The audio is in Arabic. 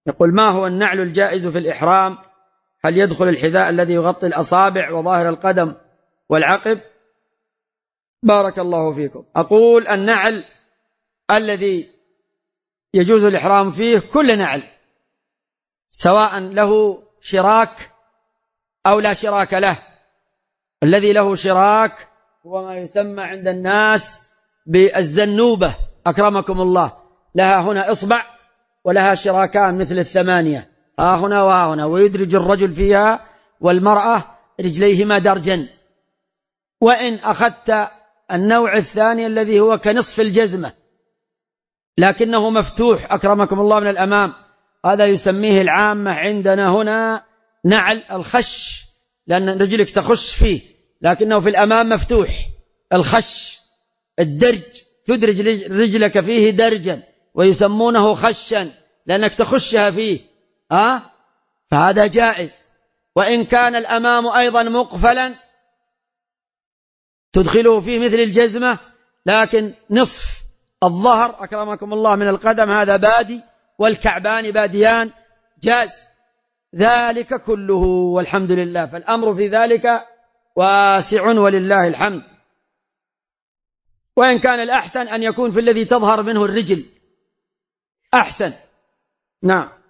يقول: ما هو النعل الجائز في الإحرام؟ هل يدخل الحذاء الذي يغطي الأصابع وظاهر القدم والعقب؟ بارك الله فيكم. أقول: النعل الذي يجوز الإحرام فيه كل نعل، سواء له شراك أو لا شراك له. الذي له شراك هو ما يسمى عند الناس بالزنوبة، أكرمكم الله، لها هنا إصبع ولها شراكان مثل الثمانية، ها هنا وها هنا، ويدرج الرجل فيها والمرأة رجليهما درجا. وإن أخذت النوع الثاني الذي هو كنصف الجزمة لكنه مفتوح أكرمكم الله من الأمام، هذا يسميه العامة عندنا هنا نعل الخش، لأن رجلك تخش فيه لكنه في الأمام مفتوح. الخش الدرج، تدرج رجلك فيه درجا ويسمونه خشا لأنك تخشها فيه، فهذا جائز. وإن كان الأمام أيضا مقفلا تدخله فيه مثل الجزمة، لكن نصف الظهر أكرمكم الله من القدم هذا بادي والكعبان باديان، جاز ذلك كله والحمد لله. فالأمر في ذلك واسع ولله الحمد. وإن كان الأحسن أن يكون في الذي تظهر منه الرجل أحسن. نعم.